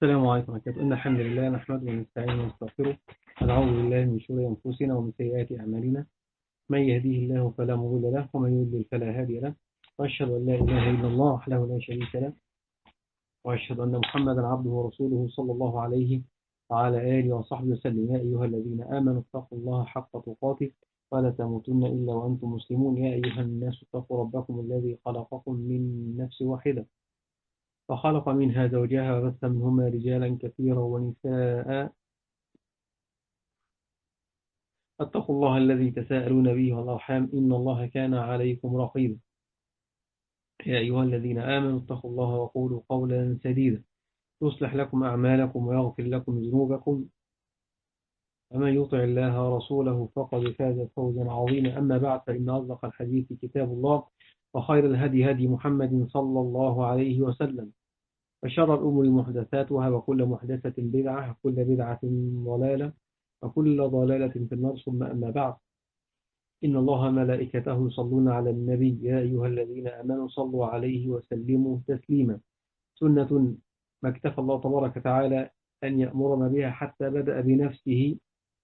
السلام عليكم ورحمة الله. إن الحمد لله نحمده ونستعينه ونستغفره ونعوذ بالله من شرور أنفسنا ومن سيئات أعمالنا. من يهديه الله فلا مضل له ومن يضلل فلا هادي له. وأشهد أن لا إله إلا الله وحده لا شريك له، وأشهد أن محمدا عبده ورسوله صلى الله عليه وعلى آله وصحبه وسلم. يا أيها الذين آمنوا اتقوا الله حق تقاته ولا تموتن إلا وأنتم مسلمون. يا أيها الناس اتقوا ربكم الذي خلقكم من نفس واحدة فخلق منها زوجها وبث منهما رجالا كثيرا ونساء. اتقوا الله الذي تساءلون به والأرحام إن الله كان عليكم رقيبا. يا أيها الذين آمنوا اتقوا الله وقولوا قولا سديدا يصلح لكم أعمالكم ويغفر لكم ذنوبكم، ومن يطع الله ورسوله فقد فاز فوزا عظيما. أما بعد، فإن أصدق الحديث كتاب الله، وخير الهدي هدي محمد صلى الله عليه وسلم، وشر الأمور محدثاتها، وكل محدثة بدعة، وكل بدعة ضلالة، وكل ضلالة في النار. ثم أما بعد، إن الله ملائكته يصلون على النبي يا أيها الذين آمنوا صلوا عليه وسلموا تسليما. سنة ما اكتفى الله تبارك وتعالى أن يأمرنا بها حتى بدأ بنفسه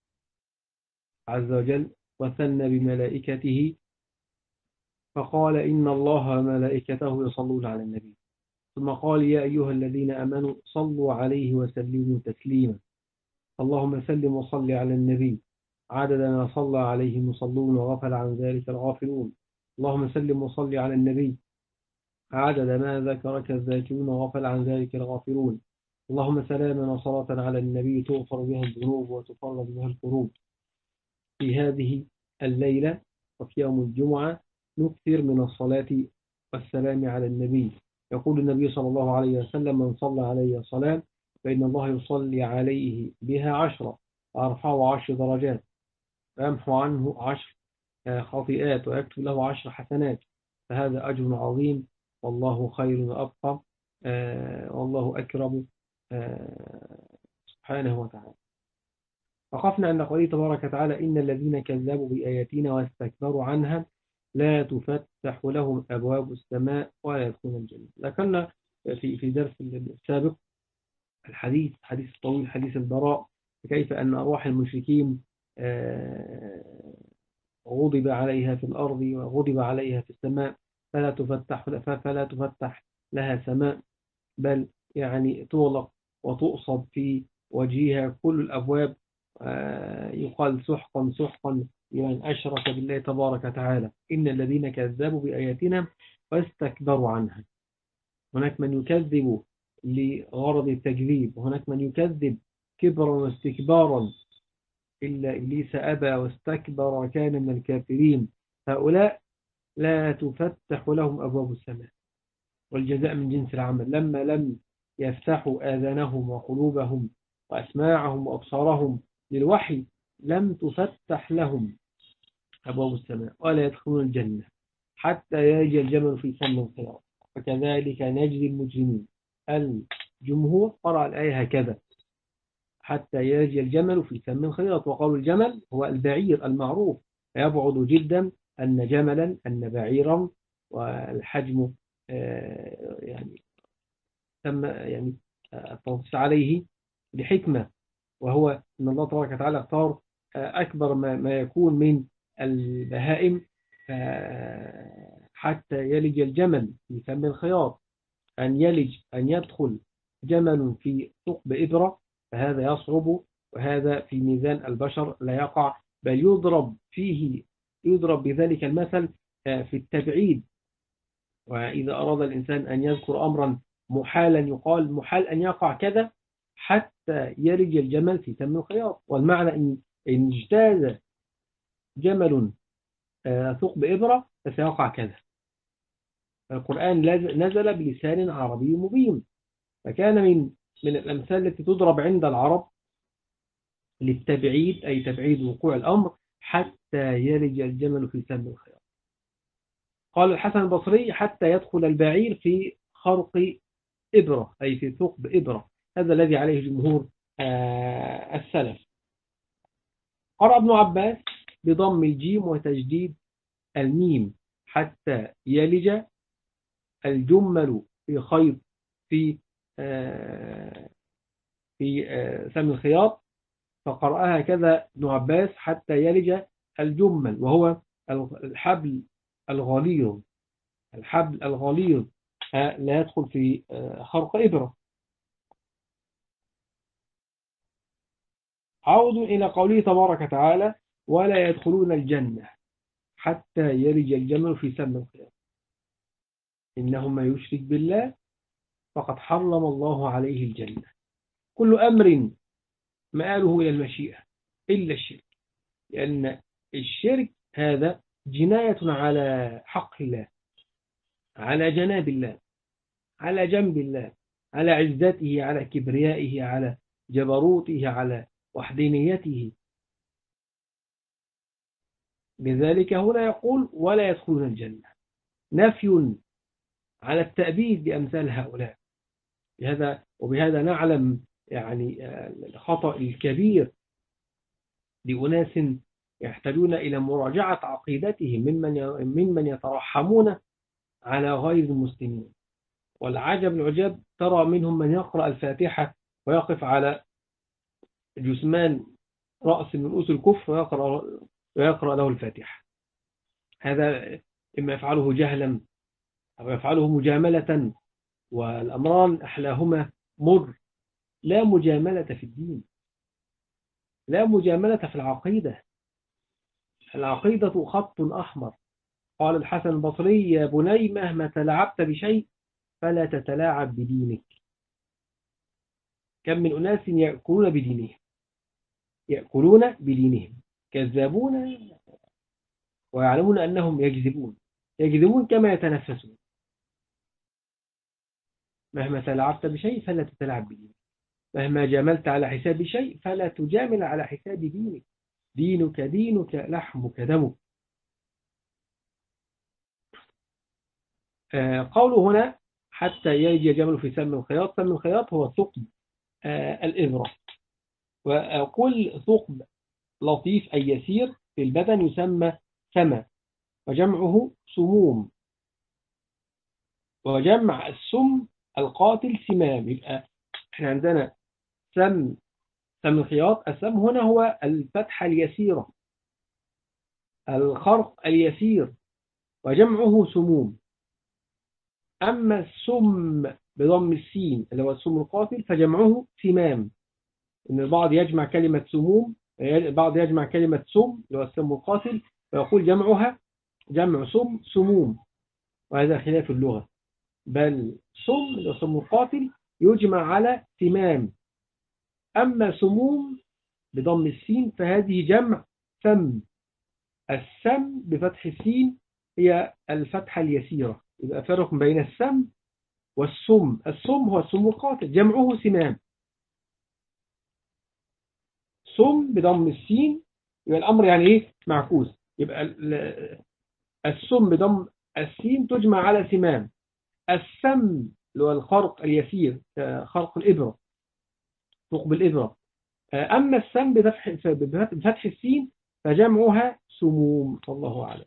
عز وجل وثنى بملائكته فقال إن الله ملائكته يصلون على النبي، ثم قال يا أيها الذين آمنوا صلوا عليه وسلموا تسليما. اللهم سلم وصل على النبي عدد ما صلى عليه المصلون وغفل عن ذلك الغافلون. اللهم سلم وصل على النبي عدد ما ذكرك الذاكرون وغفل عن ذلك الغافلون. اللهم سلاما وصلاة على النبي تغفر بها الذنوب وتفرج بها الكروب. في هذه الليلة وفي يوم الجمعة نكثر من الصلاة والسلام على النبي. يقول النبي صلى الله عليه وسلم من صلى عليه صلاة فإن الله يصلي عليه بها 10 وأرفعه 10 درجات، ويمحو عنه 10 خطيئات، ويكتب له 10 حسنات. فهذا أجر عظيم، والله خير وأبقى، والله أكرم سبحانه وتعالى. وقفنا عند قوله تبارك وتعالى إن الذين كذبوا بآياتنا واستكبروا عنها لا تفتح لهم أبواب السماء ولا يدخلون الجنة. ذكرنا في درس السابق حديث الطويل، حديث البراء، كيف أن أرواح المشركين غضب عليها في الأرض وغضب عليها في السماء، فلا تفتح لها سماء، بل يعني تغلق وتؤصد في وجهها كل الأبواب. يقال سحقا سحقا لمن أشرك بالله تبارك وتعالى. إن الذين كذبوا بآياتنا واستكبروا عنها. هناك من يكذب لغرض التكذيب، وهناك من يكذب كبرا واستكبارا، إلا إبليس أبى واستكبر وكان من الكافرين. هؤلاء لا تفتح لهم أبواب السماء، والجزاء من جنس العمل. لما لم يفتحوا آذانهم وقلوبهم وأسماعهم وأبصارهم للوحي لم تفتح لهم أبواب السماء ولا يدخلون الجنة حتى يجي الجمل في سم الخياط. فكذلك نجزي المجرمين. الجمهور قرأ الآية هكذا حتى يجي الجمل في سم الخياط، وقالوا الجمل هو البعير المعروف، فيبعد جدا أن بعيرا، والحجم يعني تم يعني التنصيص عليه لحكمة، وهو أن الله تبارك وتعالى اختار أكبر ما يكون من البهائم حتى يلج الجمل في فم الخياط. أن يدخل جمل في ثقب إبرة فهذا يصعب، وهذا في ميزان البشر لا يقع، بل يضرب بذلك المثل في التبعيد. وإذا أراد الإنسان أن يذكر أمرا محالا يقال محال أن يقع كذا حتى يلج الجمل في فم الخياط. والمعنى إن اجتاز جمل ثقب إبرة فسيقع كذا. القرآن نزل بلسان عربي مبين، فكان من الأمثال التي تضرب عند العرب للتبعيد، أي تبعيد وقوع الأمر حتى يلج الجمل في سم الخياط. قال الحسن البصري حتى يدخل البعير في خرق إبرة، أي في ثقب إبرة. هذا الذي عليه جمهور السلف. قرأ ابن عباس بضم الجيم وتجديد الميم حتى يلج الجمل في خيط في في سم الخياط، فقرأها كذا ابن عباس حتى يلج الجمل، وهو الحبل الغليظ. الحبل الغليظ لا يدخل في خرق إبرة. عود إلى قوله تبارك وتعالى: ولا يدخلون الجنة حتى يلج الجمل في سم الخياط، إنه من يشرك بالله فقد حرم الله عليه الجنة. كل أمر مآله إلى المشيئة إلا الشرك، لأن الشرك هذا جناية على حق الله، على جناب الله، على جنب الله، على عزته، على كبريائه، على جبروته، على وحدانيته. لذلك هنا يقول: ولا يدخلون الجنة، نفي على التأبيد بأمثال هؤلاء. وبهذا نعلم يعني الخطأ الكبير لأناس يحتاجون إلى مراجعة عقيدتهم ممن يترحمون على غير المسلمين. والعجب العجاب ترى منهم من يقرأ الفاتحة ويقف على جثمان رأس من رؤوس الكفر ويقرأ له الفاتحة. هذا إما يفعله جهلا أو يفعله مجاملة، والأمران أحلاهما مر. لا مجاملة في الدين، لا مجاملة في العقيدة. العقيدة خط أحمر. قال الحسن البصري: يا بني مهما تلاعبت بشيء فلا تتلاعب بدينك. كم من أناس يأكلون بدينهم كذابون ويعلمون أنهم يكذبون كما يتنفسون. مهما تلاعبت بشيء فلا تتلاعب بدينك، مهما جاملت على حساب شيء فلا تجامل على حساب دينك. دينك لحمك دمك. قوله هنا: حتى يلج جمل في سم الخياط. سم الخياط هو ثقب الإبرة. وكل ثقب لطيف أي يسير في البدن يسمى سمة، وجمعه سموم. وجمع السم القاتل سمام. يبقى احنا عندنا سم الخياط. السم هنا هو الفتحة اليسيرة، الخرق اليسير، وجمعه سموم. أما السم بضم السين اللي هو السم القاتل فجمعه سمام. إن البعض يجمع كلمة سموم، البعض يجمع كلمة سم اللي هو السم القاتل ويقول جمعها جمع سموم، وهذا خلاف اللغة. بل سم اللي هو السم القاتل يجمع على سمام. أما سموم بضم السين فهذه جمع سم. السم بفتح السين هي الفتحة اليسيرة. يبقى فرق بين السم والسم. السم هو السم القاتل جمعه سمام. سم بضم السين يبقى الأمر يعني إيه معكوس. يبقى السم بضم السين تجمع على سمام. السم اللي هو الخرق اليسير، خرق الإبرة، ثقب الإبرة. أما السم بفتح السين فجمعها سموم. والله أعلم.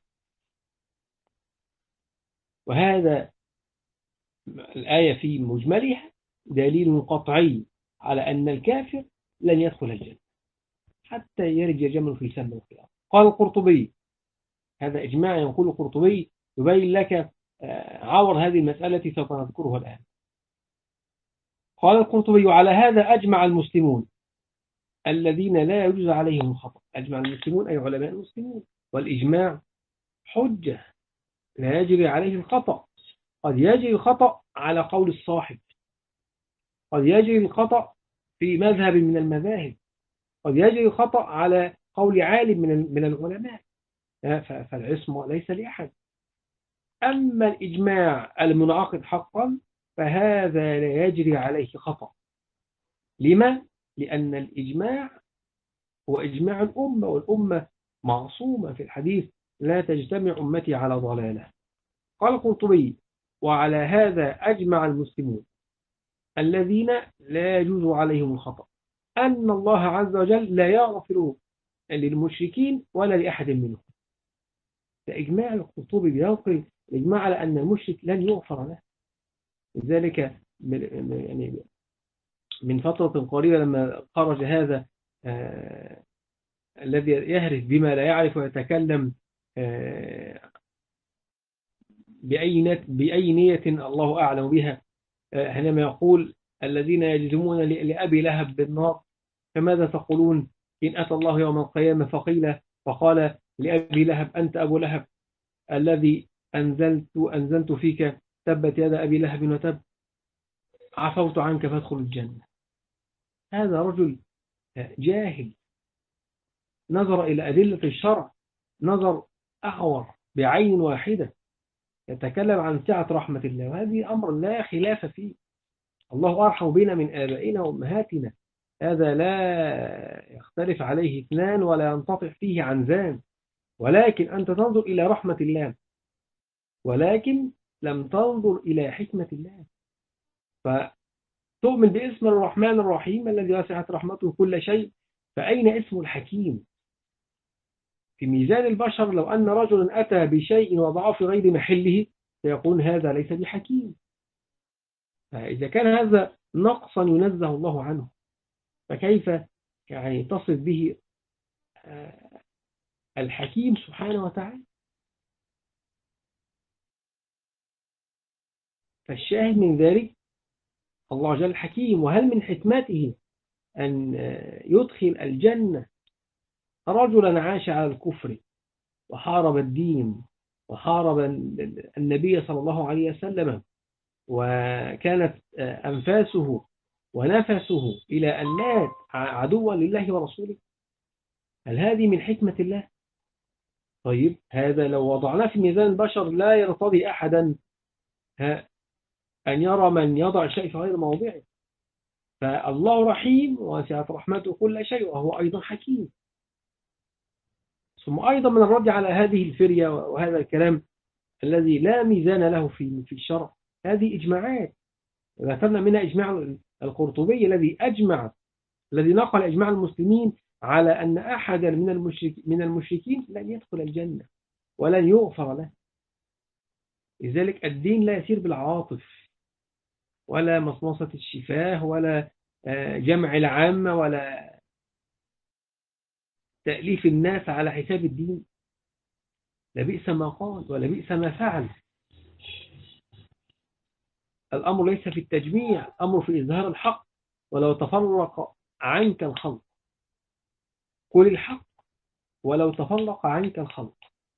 وهذا الآية في مجملها دليل قطعي على أن الكافر لن يدخل الجنة حتى يرجع جمل في سم الخياط. قال القرطبي، هذا إجماع ينقل القرطبي يبين لك عور هذه المسألة التي سوف نذكرها الآن. قال القرطبي: على هذا أجمع المسلمون الذين لا يجوز عليهم الخطأ. أجمع المسلمون أي علماء المسلمين. والإجماع حجة لا يجري عليه الخطأ. قد يجري الخطأ على قول الصاحب، قد يجري الخطأ في مذهب من المذاهب، قد يجري الخطأ على قول عالم من العلماء، فالعصمة ليس لأحد. أما الإجماع المنعقد حقا فهذا لا يجري عليه خطأ. لما؟ لأن الإجماع هو إجماع الأمة، والأمة معصومة في الحديث: لا تجتمع أمتي على ضلالة. قال القرطبي: وعلى هذا أجمع المسلمون الذين لا يجوز عليهم الخطأ أن الله عز وجل لا يغفر للمشركين ولا لأحد منهم. فإجماع القرطبي بينقل الإجماع على أن المشرك لن يغفر له. لذلك يعني من فترة قريبة لما خرج هذا الذي يهرف بما لا يعرف ويتكلم بأي نية الله أعلم بها، حينما يقول الذين يجزمون لأبي لهب بالنار فماذا تقولون إن أتى الله يوم القيامة فقال لأبي لهب أنت أبو لهب الذي أنزلت فيك تبت يد أبي لهب وتب، عفوت عنك فادخل الجنة. هذا رجل جاهل نظر إلى أدلة الشرع، نظر أعور بعين واحدة، يتكلم عن سعة رحمة الله، وهذه أمر لا خلاف فيه. الله أرحم بنا من آبائنا وأمهاتنا، هذا لا يختلف عليه اثنان ولا ينطفئ فيه عنزان، ولكن أنت تنظر إلى رحمة الله ولكن لم تنظر إلى حكمة الله، فتؤمن باسم الرحمن الرحيم الذي وسعت رحمته كل شيء، فأين اسم الحكيم؟ في ميزان البشر لو أن رجلا أتى بشيء وضعه في غير محله فيقول هذا ليس بحكيم. فإذا كان هذا نقصا ينزه الله عنه، فكيف يعني تصف به الحكيم سبحانه وتعالى؟ فالشاهد من ذلك الله جل حكيم. وهل من حكمته أن يدخل الجنة رجلا عاش على الكفر وحارب الدين وحارب النبي صلى الله عليه وسلم، وكانت أنفاسه ونفسه إلى أن مات عدوا لله ورسوله؟ هل هذه من حكمة الله؟ طيب هذا لو وضعناه في ميزان البشر لا يرتضي أحدا أن يرى من يضع شيء في غير موضعه. فالله رحيم وسعت رحمته كل شيء وهو أيضا حكيم. ثم أيضا من الرد على هذه الفرية وهذا الكلام الذي لا ميزان له في الشرع، هذه إجماعات ذكرنا منها إجماع القرطبي الذي نقل إجماع المسلمين على أن أحدا من المشركين لن يدخل الجنة ولن يغفر له. لذلك الدين لا يسير بالعواطف ولا مصمصة الشفاه ولا جمع العامة ولا تأليف الناس على حساب الدين. لبئس ما قال ولبئس ما فعل. الأمر ليس في التجميع، الأمر في إظهار الحق. ولو تفرق عنك الخلق، قل الحق ولو تفرق عنك الخلق،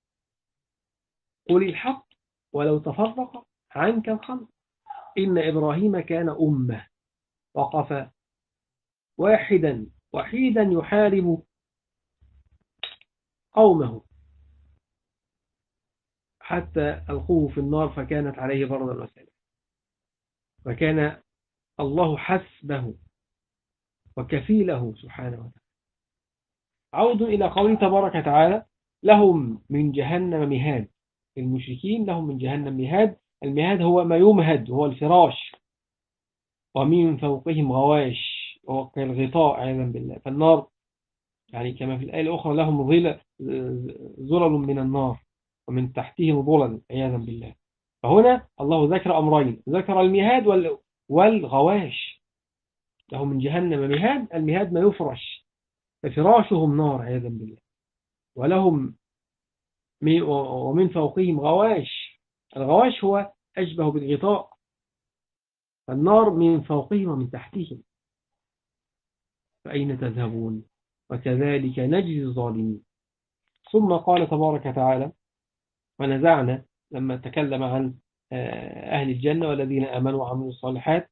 قل الحق ولو تفرق عنك الخلق. إن إبراهيم كان أمة وقف وحيدا يحارب قومه حتى ألقوه في النار فكانت عليه بردا وسلاما، وكان الله حسبه وكفيله سبحانه وتعالى. عود إلى قوله تبارك وتعالى لهم من جهنم مهاد. المشركين لهم من جهنم مهاد. المهاد هو ما يمهد، هو الفراش، ومن فوقهم غواش وهو كالغطاء عياذا بالله. فالنار يعني كما في الآية الأخرى لهم ظلل من النار ومن تحتهم ظلل عياذا بالله. فهنا الله ذكر أمرين، ذكر المهاد والغواش. لهم من جهنم مهاد، المهاد ما يفرش ففراشهم نار عياذا بالله. ولهم ومن فوقهم غواش. الغواش هو أشبه بالغطاء، النار من فوقهم ومن تحتهم. فأين تذهبون وكذلك نجزي الظالمين. ثم قال تبارك وتعالى ونزعنا لما تكلم عن أهل الجنة والذين آمنوا وعملوا الصالحات،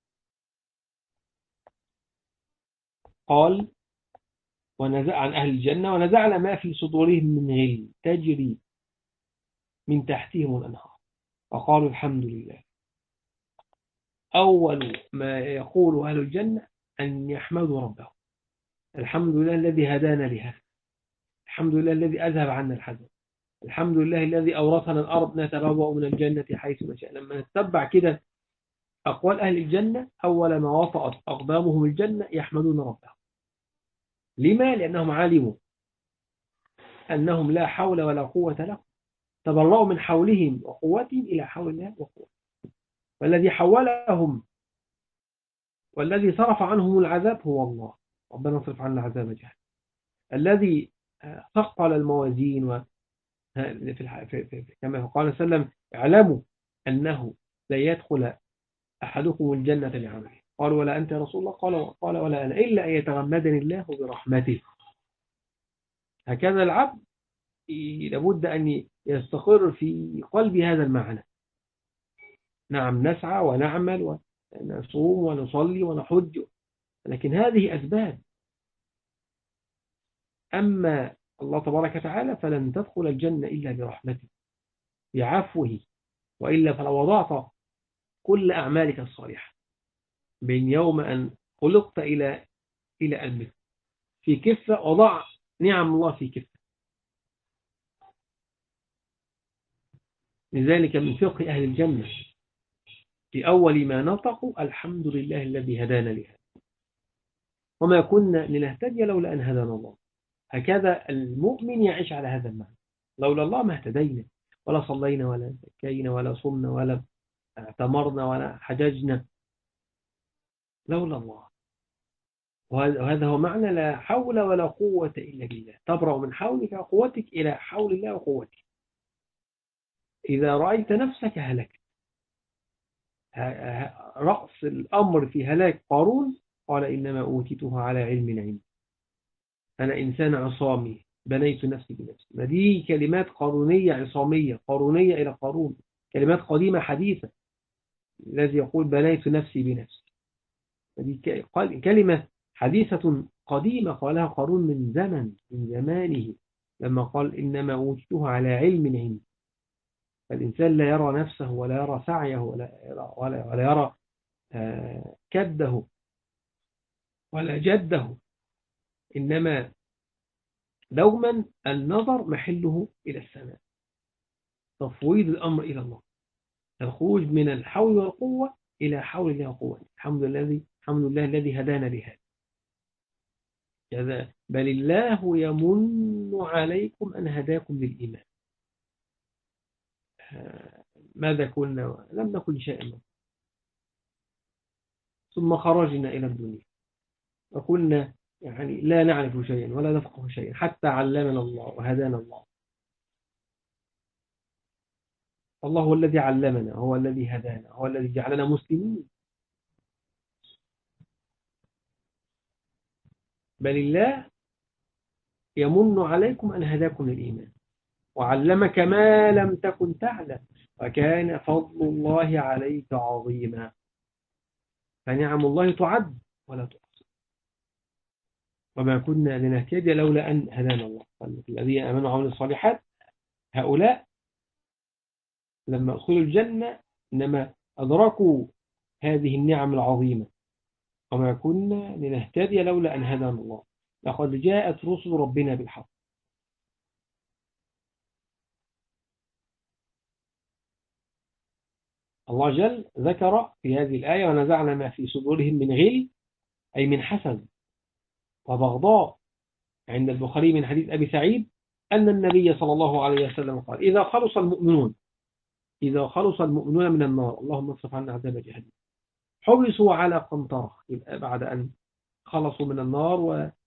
قال ونزع عن أهل الجنة ونزعنا ما في صدورهم من غل تجري من تحتهم الأنهار وقالوا الحمد لله. أول ما يقول أهل الجنة أن يحمدوا ربهم. الحمد لله الذي هدانا لهذا، الحمد لله الذي أذهب عنا الحزن، الحمد لله الذي أورثنا الأرض نتبوأ من الجنة حيث نشاء. لما نتبع كده أقوال أهل الجنة أول ما وطأت أقدامهم الجنة يحمدون ربهم. لما؟ لأنهم علموا أنهم لا حول ولا قوة لهم، تبرأوا من حولهم وقوتهم إلى حول الله وقوته. والذي حولهم والذي صرف عنهم العذاب هو الله. ربنا اصرف عنا عذاب جهنم. الذي ثقل الموازين كما قال صلى الله عليه وسلم: اعلموا أنه لا يدخل أحدكم الجنة بعمله. قالوا: ولا أنت يا رسول الله؟ قال: ولا أنا، إلا أن يتغمدني الله برحمته. هكذا العبد لابد أن يستقر في قلبي هذا المعنى. نعم، نسعى ونعمل ونصوم ونصلي ونحج، لكن هذه أسباب. أما الله تبارك وتعالى فلن تدخل الجنة إلا برحمته بعفوه، وإلا فلو وضعت كل أعمالك الصالحة من يوم أن خلقت إلى أن مت في كفة، وضع نعم الله في كفة. لذلك من فقه أهل الجنة في أول ما نطقوا: الحمد لله الذي هدانا لهذا وما كنا لنهتدي لولا أن هدانا الله. هكذا المؤمن يعيش على هذا المعنى: لولا الله ما اهتدينا، ولا صلينا، ولا زكينا، ولا صمنا، ولا اعتمرنا، ولا حججنا، لولا الله. وهذا هو معنى لا حول ولا قوة إلا بالله. تبرأ من حولك وقوتك إلى حول الله وقوتك. إذا رأيت نفسك هلكت. رأس الأمر في هلاك قارون: قال إنما أوتيته على علم عندي، أنا إنسان عصامي بنيت نفسي بنفسي. ما دي كلمات قارونية عصامية، قارونية إلى قارون، كلمات قديمة حديثة. الذي يقول بنيت نفسي بنفسي، دي كلمة حديثة قديمة قالها قارون من زمانه، لما قال إنما أوتيته على علم عندي. فالإنسان لا يرى نفسه، ولا يرى سعيه، ولا يرى كده ولا جده، إنما دوما النظر محله إلى السماء، تفويض الأمر إلى الله، الخروج من الحول والقوة إلى حول الله وقوة. الحمد لله الذي هدانا لهذا. بل الله يمن عليكم أن هداكم للإيمان. ماذا كنا؟ لم نكن شيئا، ثم خرجنا إلى الدنيا وكنا يعني لا نعرف شيئا ولا نفقه شيئا، حتى علمنا الله وهدانا الله. الله هو الذي علمنا، هو الذي هدانا، هو الذي جعلنا مسلمين. بل الله يمن عليكم أن هداكم للإيمان وعلمك ما لم تكن تعلم وكان فضل الله عليك عظيما. فنعم الله تعد ولا تحصى. وما كنا لنهتدي لولا أن هدانا الله. الذين آمنوا وعملوا الصالحات هؤلاء لما أدخلوا الجنة إنما أدركوا هذه النعم العظيمة. وما كنا لنهتدي لولا أن هدانا الله، لقد جاءت رسل ربنا بالحق. الله جل ذكر في هذه الآية: ونزعنا ما في صدورهم من غل، أي من حسد وبغضاء. عند البخاري من حديث أبي سعيد أن النبي صلى الله عليه وسلم قال: إذا خلص المؤمنون من النار، اللهم اصرف عنا عذاب جهنم، حبسوا على قنطرة. يبقى بعد أن خلصوا من النار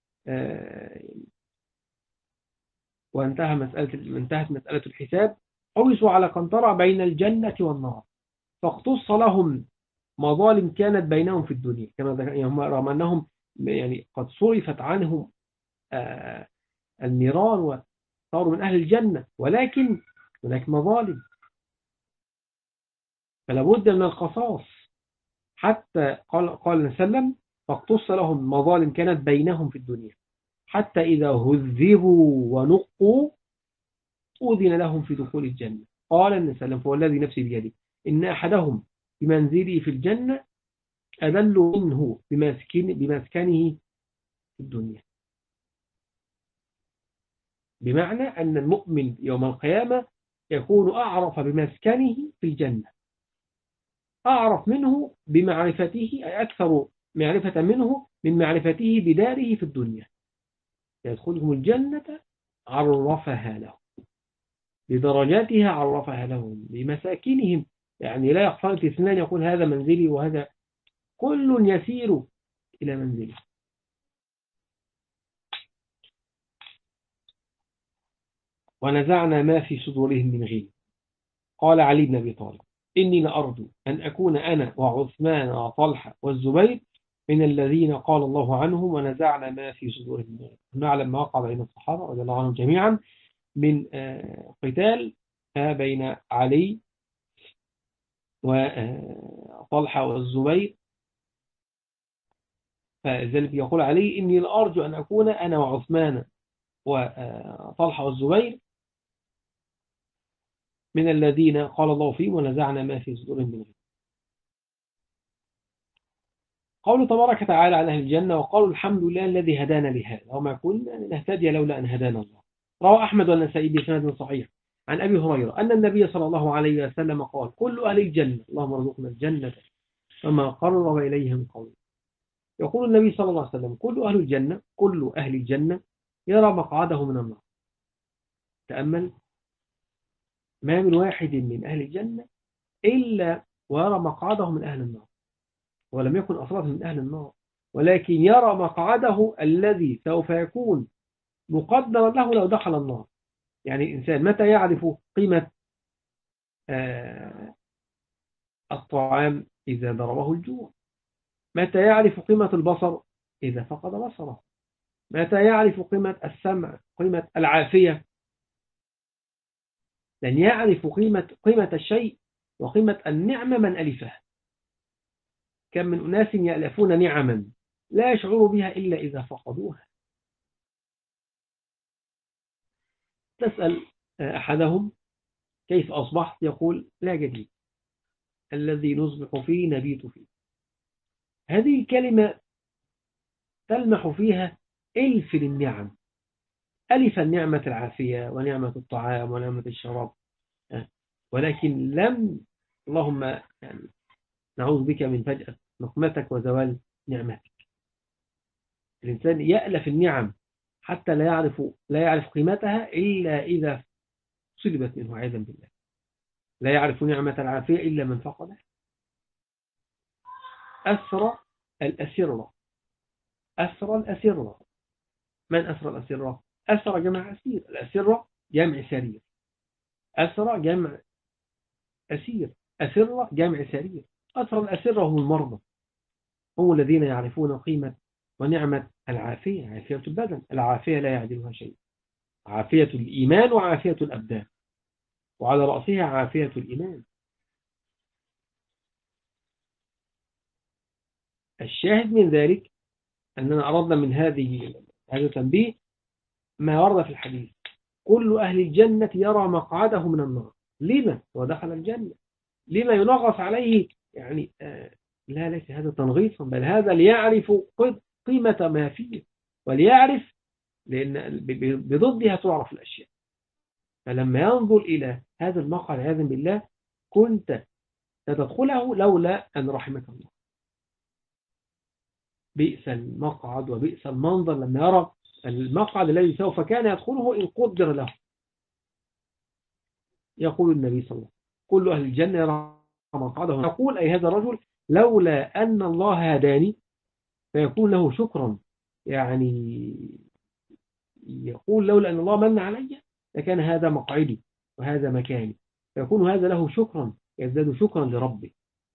انتهت مسألة الحساب، حبسوا على قنطرة بين الجنة والنار، فاقتص لهم مظالم كانت بينهم في الدنيا. كما ذكر رغم أنهم يعني قد صرفت عنهم النيران وصاروا من أهل الجنة، ولكن هناك مظالم، فلا بد من القصاص. حتى قال وسلم: فاقتص لهم مظالم كانت بينهم في الدنيا حتى إذا هذبوا ونقوا أذن لهم في دخول الجنة. قال النبي صلى الله عليه وسلم: فوالذي نفسي بيده إن أحدهم بمنزله في الجنة أذل منه بمسكنه في الدنيا. بمعنى أن المؤمن يوم القيامة يكون أعرف بمسكنه في الجنة، أعرف منه بمعرفته، أي أكثر معرفة منه من معرفته بداره في الدنيا. يدخلهم الجنة عرفها له، بدرجاتها عرفها لهم، بمساكنهم. يعني لا يخفى في اثنان يقول هذا منزلي وهذا، كل يسير إلى منزله. ونزعنا ما في صدورهم من غل. قال علي بن أبي طالب: إني لأرجو أن أكون أنا وعثمان وطلحة والزبير من الذين قال الله عنهم ونزعنا ما في صدورهم من غل. نعلم ما وقع بين الصحابة رضي الله عنهم جميعا من قتال بين علي وطلحة والزبير. فذلك يقول علي: إني لأرجو أن أكون أنا وعثمان وطلحة والزبير من الذين قال الله فيهم ونزعنا ما في صدورهم من غل. قوله تبارك وتعالى عن أهل الجنة: وقالوا الحمد لله الذي هدانا لهذا وما كنا لنهتدي لولا أن هدانا الله. روى أحمد والنسائي بسند صحيح عن أبي هريرة أن النبي صلى الله عليه وسلم قال: كل أهل الجنة اللهم ارزقنا الجنة وما قرب إليهم قول. يقول النبي صلى الله عليه وسلم: كل أهل الجنة يرى مقعده من النار. تأمل، ما من واحد من أهل الجنة إلا ويرى مقعده من أهل النار، ولم يكن أصلا من أهل النار، ولكن يرى مقعده الذي سوف يكون مقدرا له لو دخل النار. يعني الإنسان متى يعرف قيمة الطعام؟ إذا ضربه الجوع. متى يعرف قيمة البصر؟ إذا فقد بصره. متى يعرف قيمة السمع؟ قيمة العافية. لن يعرف قيمة الشيء وقيمة النعمة من ألفها. كم من أناس يألفون نعما لا يشعروا بها إلا إذا فقدوها. تسأل أحدهم: كيف أصبحت؟ يقول: لا جديد، الذي نصبح فيه نبيت فيه. هذه الكلمة تلمح فيها ألف للنعم. ألف نعمة العافية ونعمة الطعام ونعمة الشراب، ولكن لم، اللهم يعني نعوذ بك من فجأة نقمتك وزوال نعمتك. الإنسان يألف النعم حتى لا يعرف قيمتها إلا إذا سلبت منه عياذا بالله. لا يعرف نعمة العافية إلا من فقدها. أسرى الأسرة. أسرى الأسرة. من أسرى الأسرة؟ أسرى جمع أسير، الأسرة جمع سرير. أسرى جمع أسير، أسرة جمع سرير. أسرى الأسرة هم المرضى، هم الذين يعرفون قيمة ونعمة العافية، عافية البدن. العافية لا يعدلها شيء، عافية الإيمان وعافية الأبدان، وعلى رأسها عافية الإيمان. الشاهد من ذلك أننا أردنا من هذا التنبيه ما ورد في الحديث: كل أهل الجنة يرى مقعده من النار. لما ودخل الجنة؟ لما ينغص عليه؟ يعني لا، ليس هذا تنغيصا، بل هذا ليعرف قيمة ما فيه، وليعرف، لأن بضدها تعرف الأشياء. فلما ينظر إلى هذا المقعد عياذا بالله كنت ستدخله لولا أن رحمك الله. بئس المقعد وبئس المنظر لما يرى المقعد الذي سوف كان يدخله إن قدر له. يقول النبي صلى الله عليه وسلم: كل أهل الجنة يرى مقعده. يقول أي هذا الرجل: لولا أن الله هداني، فيكون له شكرا. يعني يقول: لولا أن الله من علي لكان هذا مقعدي وهذا مكاني. فيكون هذا له شكرا، يزداد شكرا لربه.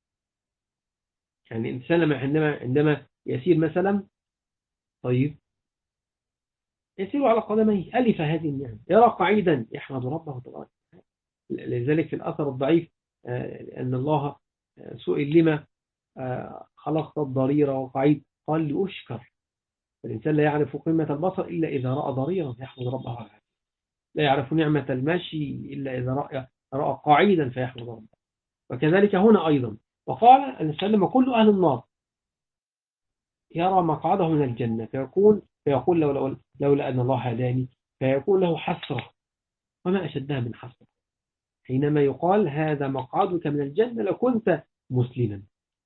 يعني الإنسان عندما يسير مثلا، طيب يسير على قدميه، ألف هذه النعم، يرى قعيدا يحمد ربه تبارك. لذلك في الأثر الضعيف أن الله سئل: لما خلقت الضرير وقعيد؟ قال: لأشكر. الإنسان لا يعرف قيمة البصر إلا إذا رأى ضريرا فيحمد ربه عليه. لا يعرف نعمة المشي إلا إذا رأى قعيدا فيحمد ربه. وكذلك هنا أيضا. وقال أن السلم: كل أهل النار يرى مقعده من الجنة، فيقول لولا أن الله هداني، فيقول له حسرة. وما أشدها من حسرة حينما يقال: هذا مقعدك من الجنة لكنت مسلما.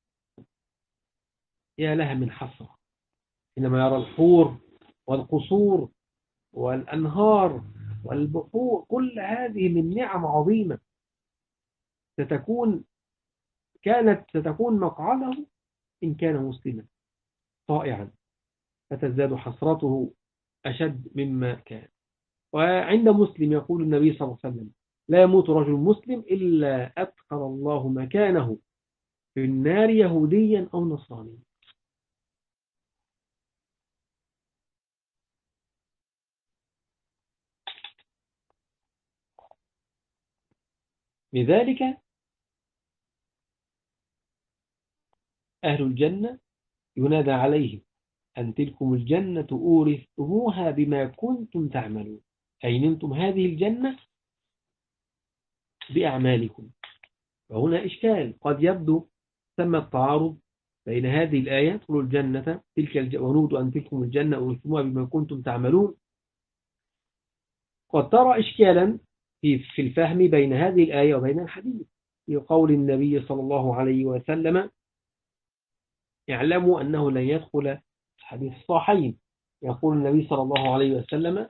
يا لها من حسرة حينما يرى الحور والقصور والأنهار والبحور، كل هذه من نعم عظيمة ستكون مقعده إن كان مسلما. طائعا فتزداد حسرته أشد مما كان. وعند مسلم يقول النبي صلى الله عليه وسلم: لا يموت رجل مسلم إلا أدخل الله مكانه في النار يهوديا أو نصرانيا. لذلك أهل الجنة ينادى عليهم أن تلكم الجنة أورثتموها بما كنتم تعملون، أي نلتم هذه الجنة بأعمالكم. وهنا إشكال قد يبدو، ثم التعارض بين هذه الآية ادخلوا الجنة ونودوا أن تلكم الجنة أورثتموها بما كنتم تعملون. قد ترى إشكالا في الفهم بين هذه الآية وبين الحديث في قول النبي صلى الله عليه وسلم: اعلموا أنه لن يدخل حديث الصحيحين. يقول النبي صلى الله عليه وسلم: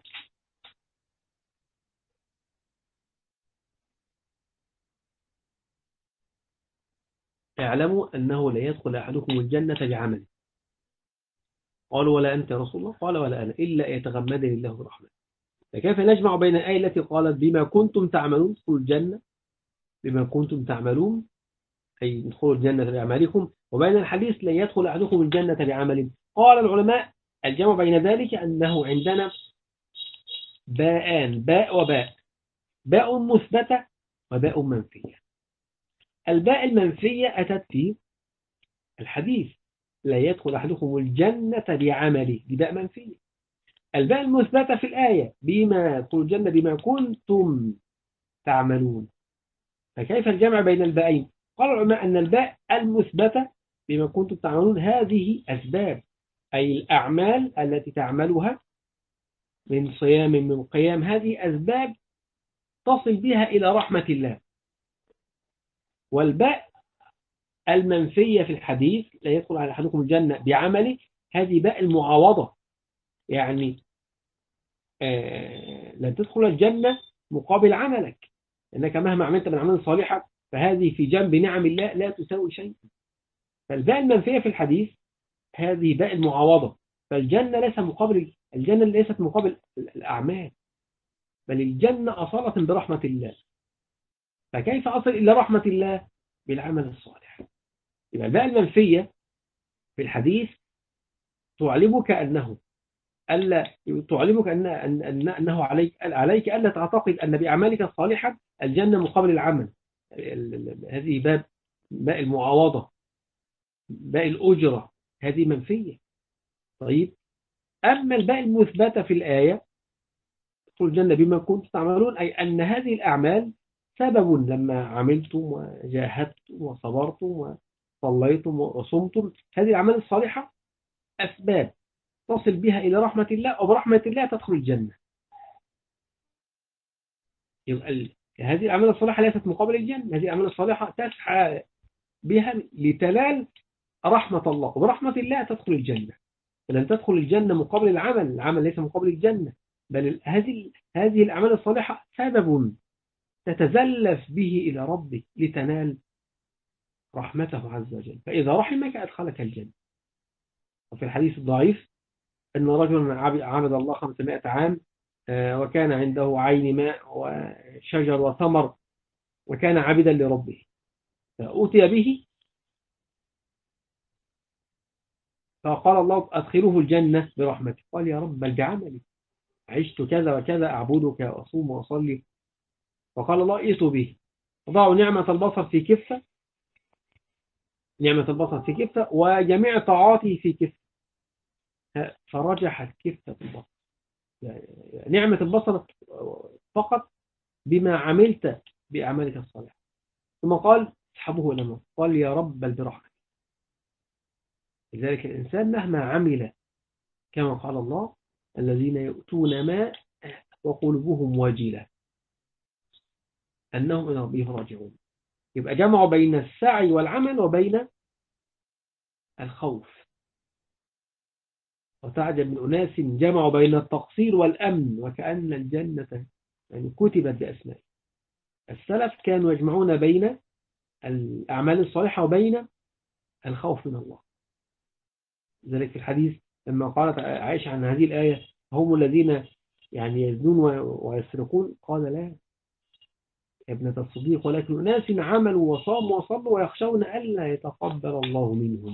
اعلموا أنه لا يدخل أحدكم الجنة بعمله. قالوا: ولا أنت يا رسول الله؟ قال: ولا أنا، إلا يتغمدني الله برحمته. فكيف نجمع بين الآية التي قالت بما كنتم تعملون ادخلوا الجنة بما كنتم تعملون، أي ادخلوا الجنة بأعمالكم، وبين الحديث لن يدخل أحدكم الجنة بعمل؟ قال العلماء: الجمع بين ذلك أنه عندنا باءان، باء وباء، باء مثبتة وباء منفية. الباء المنفية أتت في الحديث: لا يدخل أحدكم الجنة بعمله، دي باء منفية. الباء المثبتة في الآية بما يدخل الجنة بما كنتم تعملون. فكيف الجمع بين الباءين؟ قال العلماء أن الباء المثبتة بما كنتم تعملون هذه أسباب، أي الأعمال التي تعملها من صيام من قيام، هذه أسباب تصل بها إلى رحمة الله. والباء المنفية في الحديث لا يدخل على أحدكم الجنة بعمله، هذه باء المعاوضة، يعني لن تدخل الجنة مقابل عملك، إنك مهما عملت من أعمال صالحة فهذه في جنب نعم الله لا تساوي شيء. فالباء المنفية في الحديث هذه باء المعاوضة، فالجنة ليس مقابل، الجنة ليست مقابل الأعمال، بل الجنة أصالة برحمة الله. فكيف أصل إلى رحمة الله؟ بالعمل الصالح. يبقى الباء المنفية في الحديث تعلمك أنه ألا تعلمك أنه عليك ألا تعتقد أن بأعمالك الصالحة الجنة مقابل العمل. هذه باء المعاوضة، باء الأجرة، هذه منفية. طيب، أما الباء المثبتة في الآية ادخلوا الجنة بما كنتم تعملون، أي أن هذه الأعمال سبب لما عملتم وجاهدتم وصبرتم وصليتم وصمتم، هذه الأعمال الصالحة أسباب تصل بها إلى رحمة الله، وبرحمة الله تدخل الجنة. يبقى هذه الأعمال الصالحة ليست مقابل الجنة، هذه الأعمال الصالحة تسعى بها لتنال رحمة الله، وبرحمة الله تدخل الجنة. فلن تدخل الجنة مقابل العمل، العمل ليس مقابل الجنة، بل هذه الأعمال الصالحة سبب تتزلف به إلى ربك لتنال رحمته عز وجل، فإذا رحمك أدخلك الجنة. وفي الحديث الضعيف أن رجلا عبد الله 500 عام، وكان عنده عين ماء وشجر وثمر، وكان عبدا لربه، فأتي به فقال الله: أدخله الجنة برحمتك. قال: يا رب بل بعملي، عشت كذا وكذا أعبدك وأصوم وأصلي. فقال الله: ائتوا به. ضعوا نعمة البصر في كفة، نعمة البصر في كفة وجميع طاعاته في كفة، فرجحت كفة البصر، يعني نعمة البصر فقط بما عملت بأعمالك الصالحة. ثم قال: اسحبه إلى النار. قال: يا رب بل برحمتك. لذلك الإنسان مهما عمل، كما قال الله: الذين يؤتون ما وقلوبهم وجلة أنهم إلى ربهم راجعون. يبقى جمعوا بين السعي والعمل وبين الخوف. وتعجب من أناس جمعوا بين التقصير والأمن وكأن الجنة يعني كتبت بأسماء. السلف كانوا يجمعون بين الأعمال الصالحة وبين الخوف من الله. ذلك في الحديث لما قالت عائشة عن هذه الآية هم الذين يعني يزنون ويسرقون، قال لا يا ابنة الصديق، ولكن أناس عملوا وصاموا وصلوا ويخشون ألا يتقبل الله منهم.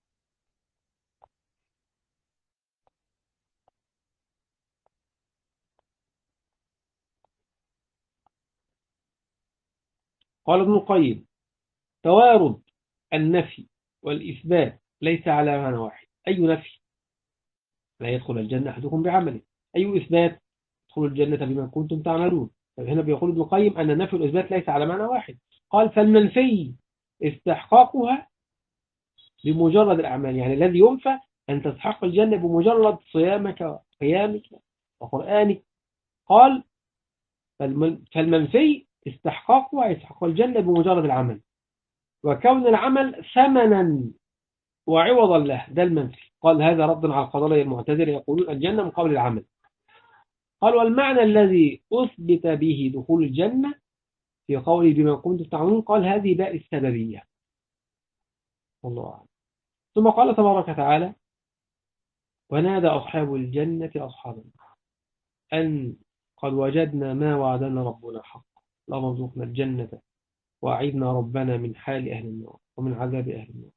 قال ابن القيم توارد النفي والإثبات ليس على معنى واحد. أي نفي؟ لا يدخل الجنة أحدكم بعمله. أي إثبات؟ ادخلوا الجنة بما كنتم تعملون. هنا بيقول ابن القيم أن النفي والإثبات ليس على معنى واحد. قال فالمنفي استحقاقها بمجرد الأعمال، يعني الذي ينفى أن تستحق الجنة بمجرد صيامك وقيامك وقرآنك. قال فالمنفي استحقاقها يستحق الجنة بمجرد العمل، وكون العمل ثمنا وعوضا له، ده المنفي. قال هذا رد على القضايا المعتزلة يقولون الجنة مقابل العمل. قال والمعنى الذي أثبت به دخول الجنة في قوله بما كنتم تعملون، قال هذه باء السببية. والله أعلم. ثم قال تبارك وتعالى ونادى أصحاب الجنة أصحاب النار أن قد وجدنا ما وعدنا ربنا حقا اللهم ارزقنا الجنة وأعيذنا ربنا من حال أهل النار ومن عذاب أهل النار.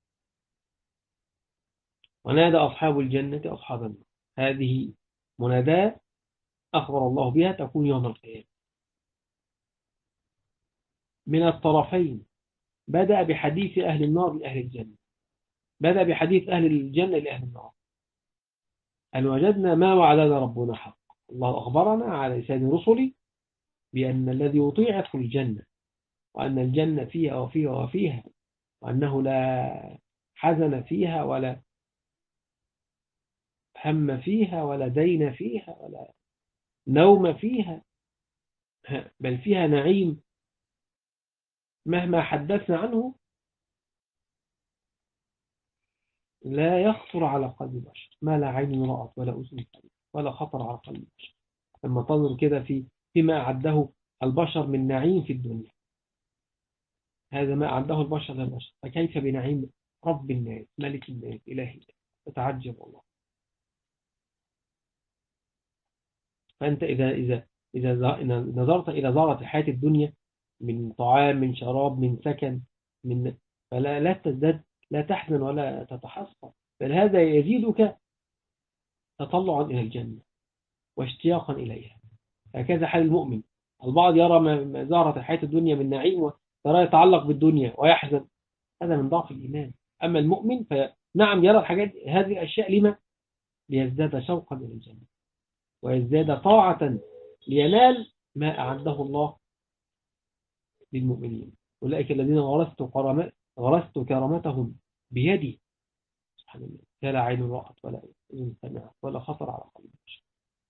ونادى أصحاب الجنة أصحاب النار، هذه مناداة أخبر الله بها تكون يوم القيامة من الطرفين. بدأ بحديث أهل النار لأهل الجنة، بدأ بحديث أهل الجنة لأهل النار أن وجدنا ما وعدنا ربنا حق. الله أخبرنا على لسان رسله بأن الذي يطيع يدخل الجنة، وأن الجنة فيها وفيها وفيها، وأنه لا حزن فيها ولا هم فيها ولا دين فيها ولا نوم فيها، بل فيها نعيم مهما حدثنا عنه لا يخطر على قلب بشر، ما لا عين رأت ولا أذن سمعت ولا خطر على قلب بشر. لما تنظر كده فيما أعده البشر من نعيم في الدنيا، هذا ما أعده البشر للبشر، فكيف بنعيم رب الناس ملك الناس إله الناس؟ تتعجب الله. فأنت إذا نظرت إلى زهرة الحياة الدنيا من طعام من شراب من سكن من، فلا لا تزداد، لا تحزن ولا تتحسر، بل هذا يزيدك تطلعا إلى الجنة واشتياقا إليها. هكذا حال المؤمن. البعض يرى ما زهرة الحياة الدنيا من نعيم وترى يتعلق بالدنيا ويحزن، هذا من ضعف الإيمان. أما المؤمن فنعم يرى الحاجات هذه الأشياء لما ليزداد شوقا إلى الجنة ويزداد طاعة لينال ما أعده الله للمؤمنين. أولئك الذين غرست كرامتهم بيدي، سبحان الله، لا عين رأت ولا أذن سمعت ولا خطر على قلب بشر.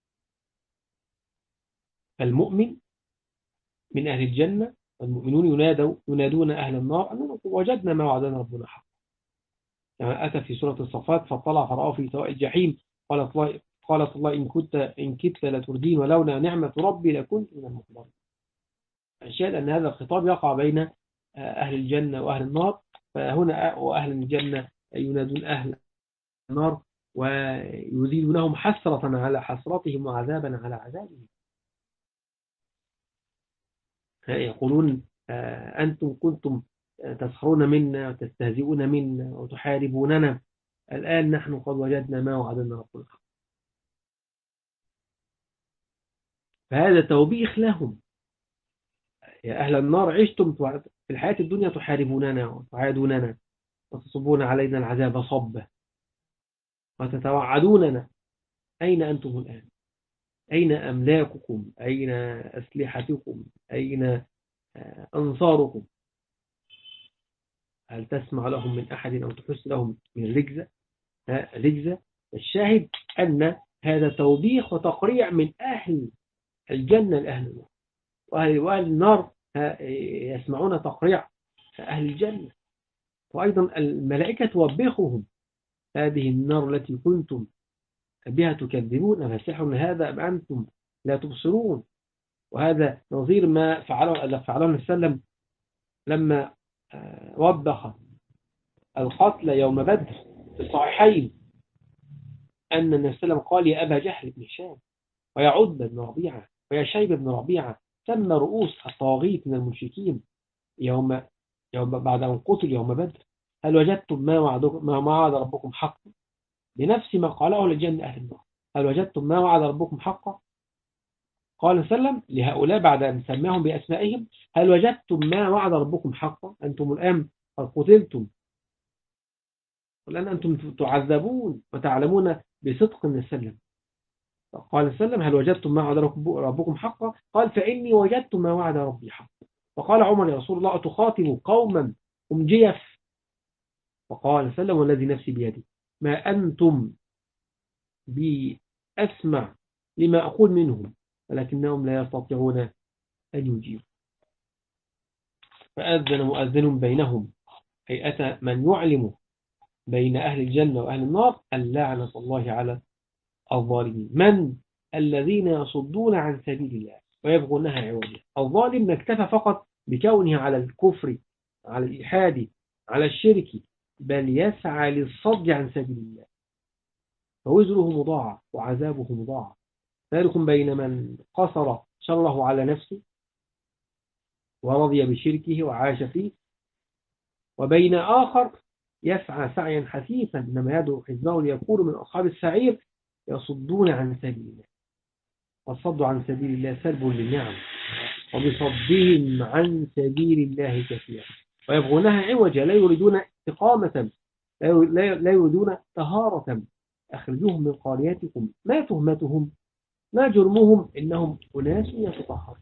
فالمؤمن من أهل الجنة، والمؤمنون ينادون أهل النار أننا وجدنا ما وعدنا ربنا حقا، كما أتى في سورة الصفات فاطلع فرآه في سواء الجحيم قالت الله إن كدت لتردين ولولا نعمة ربي لكنت من المحضرين. الشاهد أن هذا الخطاب يقع بين أهل الجنة وأهل النار، فهنا وأهل الجنة ينادون أهل النار ويزيدونهم حسرة على حسرتهم وعذابا على عذابهم. يقولون أنتم كنتم تسخرون منا وتستهزئون منا وتحاربوننا، الآن نحن قد وجدنا ما وعدنا ربنا. فهذا توبيخ لهم. يا أهل النار عشتم في الحياة الدنيا تحاربوننا وتعادوننا وتصبون علينا العذاب صبا وتتوعدوننا، أين أنتم الآن؟ أين أملاككم؟ أين أسلحتكم؟ أين أنصاركم؟ هل تسمع لهم من أحد أو تحس لهم من رجزة؟ الشاهد أن هذا توبيخ وتقريع من أهل الجنة لأهل النار، وأهل النار يسمعون تقريع أهل الجنة. وأيضا الملائكة توبخهم هذه النار التي كنتم بها تكذبون فسحر هذا أم أنتم لا تبصرون. وهذا نظير ما فعله النبي صلى الله عليه وسلم لما وبخ القتل يوم بدر في الصحيحين أن النبي صلى الله عليه وسلم قال يا أبا جهل بن هشام ويا عتبة بن ربيعة ويا شيبة بن ربيعة سمى رؤوس الطواغيت من المشركين يوم بعد أن قتل يوم بدر هل وجدتم ما وعد ربكم حقا بنفس ما قاله لجن أهل النار هل وجدتم ما وعد ربكم حقا قال سلم لهؤلاء بعد أن سماهم بأسمائهم هل وجدتم ما وعد ربكم حقا أنتم الآن قد قتلتم والآن أنتم تعذبون وتعلمون بصدق من السلم قال سلم هل وجدتم ما وعد ربكم حقا قال فإني وجدت ما وعد ربي حقا فقال عمر يا رسول الله أتخاطب قوما هم جيف فقال سلم والذي نفسي بيدي ما أنتم بأسمع لما أقول منهم ولكنهم لا يستطيعون أن يجيبوا فأذن مؤذن بينهم هيئة من يعلم بين أهل الجنة وأهل النار اللعنة الله على الظالمين من الذين يصدون عن سبيل الله ويبغونها عوجا الظالم ما اكتفى فقط بكونه على الكفر على الإلحاد على الشرك بل يسعى للصد عن سبيل الله فوزره مضاعف وعذابه مضاعف فارق بين من قصر شره على نفسه ورضي بشركه وعاش فيه وبين آخر يسعى سعيا حثيثا إنما يدعو حزبه ليكونوا من أصحاب السعير يصدون عن سبيل الله والصد عن سبيل الله سلب للنعم وبصدهم عن سبيل الله كثيرا ويبغونها عوجا لا يريدون استقامة لا يريدون طهارة أخرجوهم من قريتكم ما تهمتهم ما جرمهم إنهم أناس يتطهرون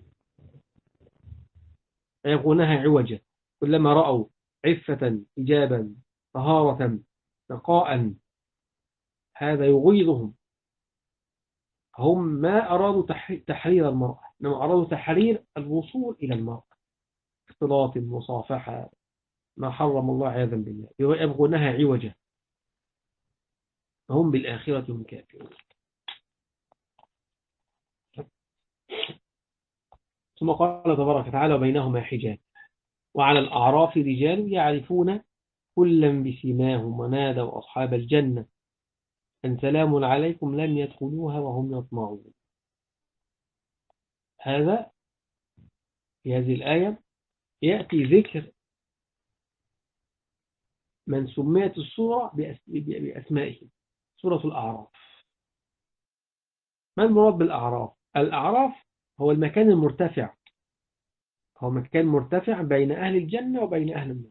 ويبغونها عوجا كلما رأوا عفة إجابا طهارة نقاء هذا يغيظهم هم ما أرادوا تحرير المرأة إنما أرادوا تحرير الوصول إلى المرأة اختلاط المصافحة ما حرم الله عياذا بالله يبغونها عوجا هم بالآخرة هم كافرون ثم قال تبارك وتعالى وبينهما حجاب وعلى الأعراف رجال يعرفون كلا بسيماهم ونادوا أصحاب الجنة أن سلام عليكم لم يدخلوها وهم يطمعون هذا في هذه الآية يأتي ذكر من سميت السورة بأسمائهم سورة الأعراف ما المراد بالأعراف؟ الأعراف هو المكان المرتفع هو مكان مرتفع بين أهل الجنة وبين أهل النار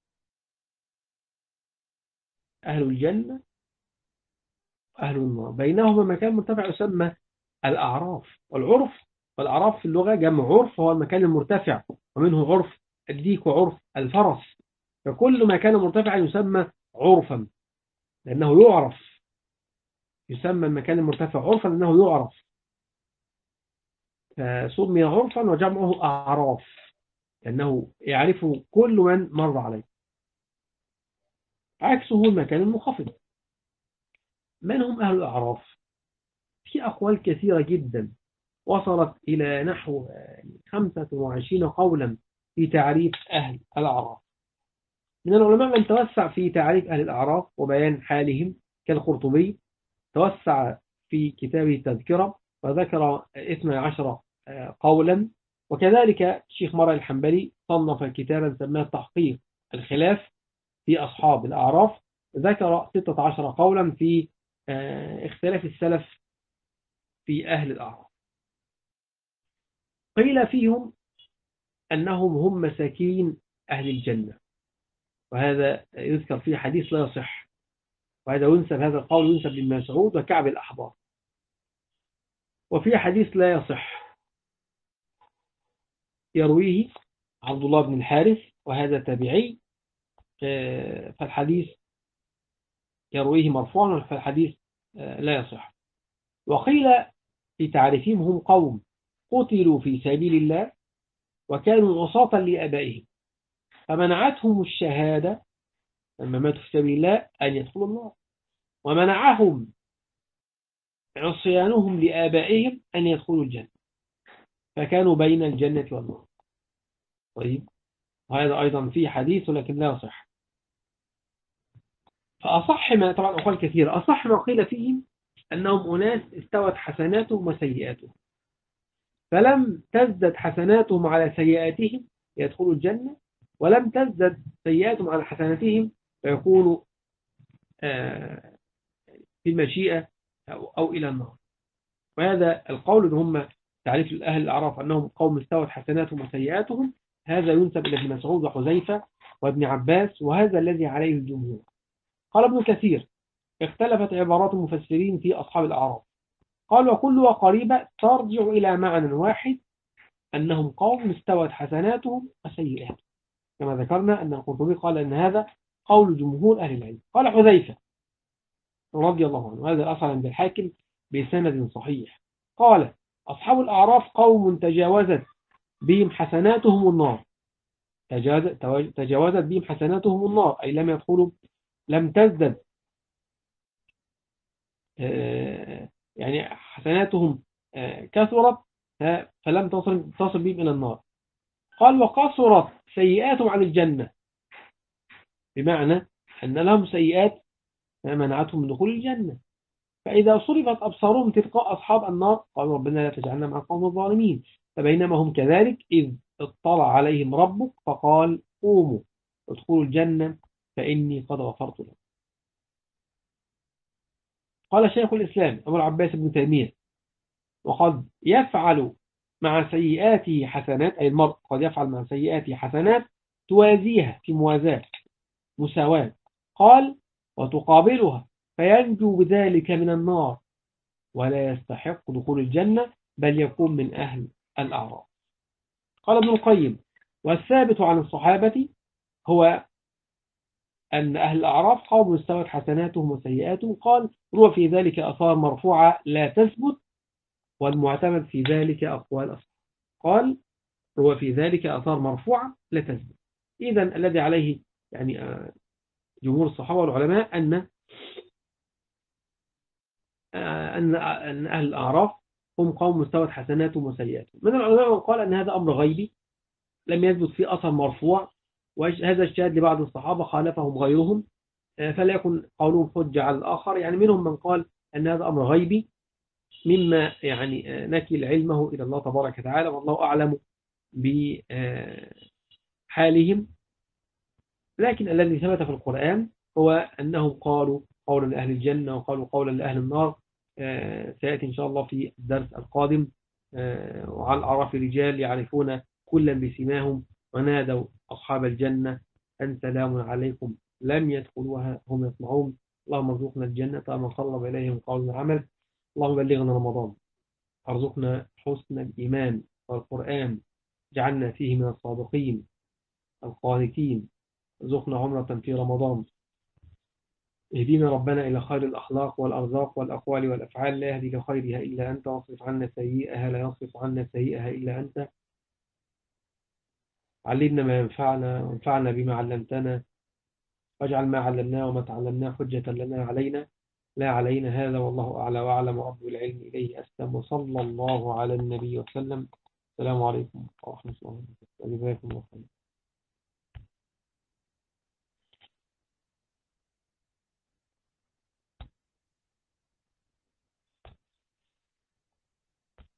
أهل الجنة وأهل النار بينهما مكان مرتفع يسمى الأعراف والأعراف في اللغة جمع عرف هو المكان المرتفع ومنه عرف الديك وعرف الفرس فكل ما كان مرتفعا يسمى عرفا لأنه يعرف يسمى المكان المرتفع عرفا لأنه يعرف فسمي عرفا وجمعه أعراف لأنه يعرف كل من مر عليه عكسه المكان المنخفض من هم أهل الأعراف؟ في أقوال كثيرة جدا وصلت إلى نحو 25 قولا في تعريف أهل الأعراف من العلماء من توسع في تعريف أهل الأعراف وبيان حالهم كالقرطبي توسع في كتابه التذكرة وذكر 12 قولا وكذلك الشيخ مرعي الحنبلي صنف كتابا سماه تحقيق الخلاف في أصحاب الأعراف ذكر 16 قولا في اختلاف السلف في أهل الأعراف قيل فيهم أنهم هم مساكين أهل الجنة وهذا يذكر فيه حديث لا يصح وهذا هذا القول ينسب لابن مسعود وكعب الأحبار وفي حديث لا يصح يرويه عبد الله بن الحارث وهذا تابعي فالحديث يرويه مرفوعا فالحديث لا يصح وقيل في تعريفهم هم قوم قتلوا في سبيل الله وكانوا عصاة لآبائهم فمنعتهم الشهادة لما ماتوا في سبيل الله أن يدخلوا النار ومنعهم عصيانهم لآبائهم أن يدخلوا الجنة فكانوا بين الجنة والنار طيب وهذا أيضا فيه حديث لكن لا يصح فأصح ما طبعا أقوال كثيرة أصح ما قيل فيهم أنهم أناس استوت حسناتهم وسيئاتهم، فلم تزدد حسناتهم على سيئاتهم يدخلوا الجنة، ولم تزدد سيئاتهم على حسناتهم فيكونوا في المشيئة أو إلى النار. وهذا القول إن هم تعريف أهل الأعراف أنهم قوم استوت حسناتهم وسيئاتهم، هذا ينسب إلى ابن مسعود وحذيفة وابن عباس، وهذا الذي عليه الجمهور. قال ابن كثير: اختلفت عبارات المفسرين في أصحاب الأعراف، قال وكلها قريبة ترجع إلى معنى واحد، أنهم قوم استوت حسناتهم وسيئاتهم، كما ذكرنا أن القرطبي قال أن هذا قول جمهور أهل العلم. قال حذيفة رضي الله عنه، هذا الأثر عند الحاكم بسند صحيح، قال أصحاب الأعراف قوم تجاوزت بهم حسناتهم النار، تجاوزت بهم حسناتهم النار، أي لم يدخلوا، لم تزدد يعني حسناتهم كثرت فلم تصل بهم إلى النار. قال وقصرت سيئاتهم عن الجنة، بمعنى أن لهم سيئات منعتهم من دخول الجنة، فإذا صرفت أبصارهم تلقاء أصحاب النار قالوا ربنا لا تجعلنا مع القوم الظالمين، فبينما هم كذلك إذ اطلع عليهم ربك فقال قوموا ادخلوا الجنة فإني قد غفرت لهم. قال شيخ الإسلام أبو العباس بن تيمية: وقد يفعل مع سيئاته حسنات، أي المرء قد يفعل مع سيئاته حسنات توازيها في موازاة مساواة، قال وتقابلها فينجو بذلك من النار ولا يستحق دخول الجنة بل يكون من أهل الأعراف. قال ابن القيم: والثابت عن الصحابة هو أن أهل الأعراف قوم استوت حسناتهم وسيئاتهم، قال روى في ذلك آثار مرفوعة لا تثبت، والمعتمد في ذلك أقوال الصحابة. قال روى في ذلك آثار مرفوعة لا تثبت. إذن الذي عليه يعني جمهور الصحابة والعلماء أن أهل الأعراف هم قوم مستوت حسناتهم وسيئاتهم. من العلماء من قال أن هذا أمر غيبي لم يثبت فيه أثر مرفوع، وهذا اجتهاد لبعض الصحابة خالفهم غيرهم، فلا يكن قولهم حجة على الآخر. يعني منهم من قال أن هذا أمر غيبي مما يعني نكل علمه إلى الله تبارك وتعالى، والله أعلم بحالهم. لكن الذي ثبت في القرآن هو أنهم قالوا قولا لأهل الجنة وقالوا قولا لأهل النار. سيأتي إن شاء الله في الدرس القادم. وعلى الأعراف رجال يعرفون كلا بسماهم ونادوا أصحاب الجنة أن سلام عليكم لم يدخلوها هم يطمعون. اللهم ارزقنا الجنة ومن قرب إليهم قول وعمل. اللهم بلغنا رمضان، ارزقنا حسن الإيمان والقرآن، جعلنا فيه من الصادقين القانتين، ارزقنا عمرة في رمضان. اهدينا ربنا إلى خير الأخلاق والأرزاق والأقوال والأفعال، لا يهدي لخيرها إلا أنت، واصرف عنا سيئها لا يصرف عنا سيئها إلا أنت. علمنا ما ينفعنا وانفعنا بما علمتنا، واجعل ما علمناه وما تعلمناه حجة لنا علينا لا علينا. هذا والله أعلى وأعلم، ورب العلم إليه أسلم، وصلى الله على النبي وسلم. السلام عليكم ورحمة الله وبركاته.